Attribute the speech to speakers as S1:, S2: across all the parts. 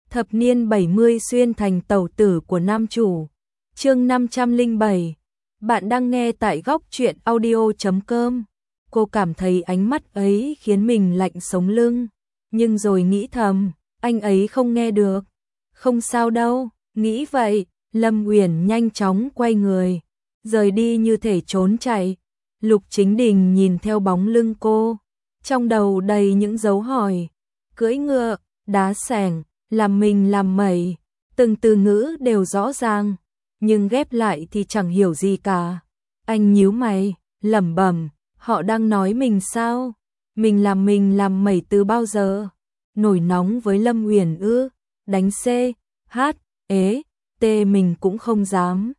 S1: Thập niên 70 xuyên thành tẩu tử của nam chủ. Chương 507. Bạn đang nghe tại góc truyện audio.com. Cô cảm thấy ánh mắt ấy khiến mình lạnh sống lưng, nhưng rồi nghĩ thầm, anh ấy không nghe được. Không sao đâu, nghĩ vậy, Lâm Uyển nhanh chóng quay người, rời đi như thể trốn chạy. Lục Chính Đình nhìn theo bóng lưng cô, trong đầu đầy những dấu hỏi. Cưỡi ngựa, đá xẻng, làm mình làm mẩy, từng từ ngữ đều rõ ràng, nhưng ghép lại thì chẳng hiểu gì cả. Anh nhíu mày, lẩm bẩm, họ đang nói mình sao? Mình làm mẩy từ bao giờ? Nổi nóng với Lâm Uyển ư? Đánh C, H, ế, T mình cũng không dám.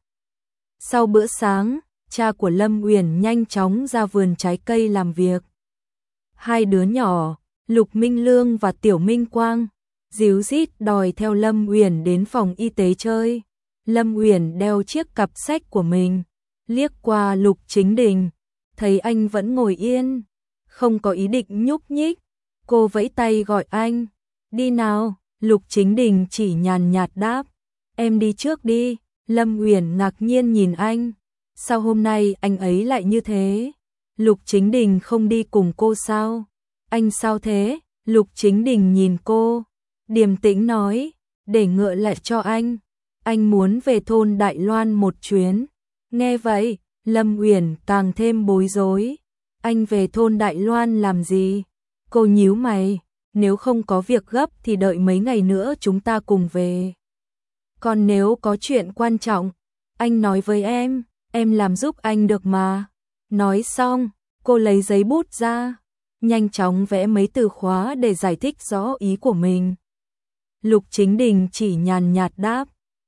S1: Sau bữa sáng, cha của Lâm Uyển nhanh chóng ra vườn trái cây làm việc. Hai đứa nhỏ, Lục Minh Lương và Tiểu Minh Quang, díu dít đòi theo Lâm Uyển đến phòng y tế chơi. Lâm Uyển đeo chiếc cặp sách của mình, liếc qua Lục Chính Đình, thấy anh vẫn ngồi yên, không có ý định nhúc nhích. Cô vẫy tay gọi anh, đi nào. Lục Chính Đình chỉ nhàn nhạt đáp, em đi trước đi. Lâm Uyển ngạc nhiên nhìn anh, sao hôm nay anh ấy lại như thế? Lục Chính Đình không đi cùng cô sao? Anh sao thế? Lục Chính Đình nhìn cô, điềm tĩnh nói, để ngựa lại cho anh muốn về thôn Đại Loan một chuyến. Nghe vậy, Lâm Uyển càng thêm bối rối, anh về thôn Đại Loan làm gì? Cô nhíu mày, nếu không có việc gấp thì đợi mấy ngày nữa chúng ta cùng về. Còn nếu có chuyện quan trọng, anh nói với em làm giúp anh được mà. Nói xong, cô lấy giấy bút ra, nhanh chóng vẽ mấy từ khóa để giải thích rõ ý của mình. Lục Chính Đình chỉ nhàn nhạt đáp,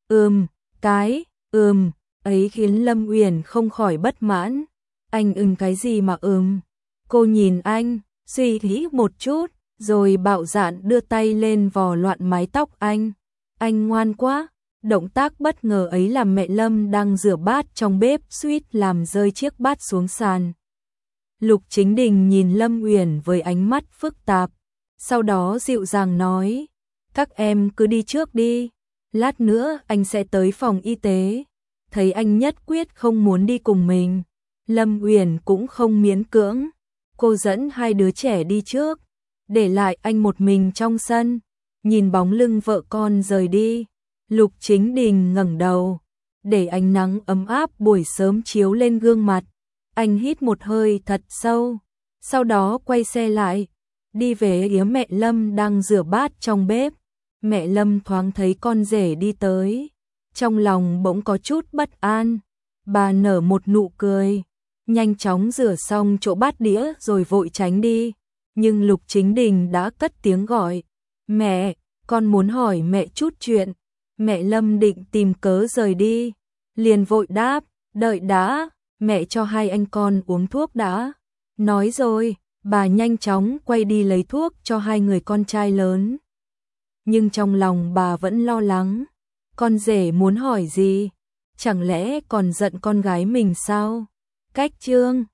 S1: ấy khiến Lâm Uyển không khỏi bất mãn. Anh cái gì mà Cô nhìn anh, suy nghĩ một chút, rồi bạo dạn đưa tay lên vò loạn mái tóc anh. Anh ngoan quá. Động tác bất ngờ ấy làm mẹ Lâm đang rửa bát trong bếp suýt làm rơi chiếc bát xuống sàn. Lục Chính Đình nhìn Lâm Uyển với ánh mắt phức tạp, sau đó dịu dàng nói, các em cứ đi trước đi, lát nữa anh sẽ tới phòng y tế. Thấy anh nhất quyết không muốn đi cùng mình, Lâm Uyển cũng không miễn cưỡng, cô dẫn hai đứa trẻ đi trước, để lại anh một mình trong sân, nhìn bóng lưng vợ con rời đi. Lục Chính Đình ngẩng đầu, để ánh nắng ấm áp buổi sớm chiếu lên gương mặt. Anh hít một hơi thật sâu, sau đó quay xe lại, đi về phía mẹ Lâm đang rửa bát trong bếp. Mẹ Lâm thoáng thấy con rể đi tới, trong lòng bỗng có chút bất an. Bà nở một nụ cười, nhanh chóng rửa xong chỗ bát đĩa rồi vội tránh đi. Nhưng Lục Chính Đình đã cất tiếng gọi, mẹ, con muốn hỏi mẹ chút chuyện. Mẹ Lâm định tìm cớ rời đi, liền vội đáp, đợi đã, mẹ cho hai anh con uống thuốc đã. Nói rồi, bà nhanh chóng quay đi lấy thuốc cho hai người con trai lớn. Nhưng trong lòng bà vẫn lo lắng, con rể muốn hỏi gì? Chẳng lẽ còn giận con gái mình sao? Cách chương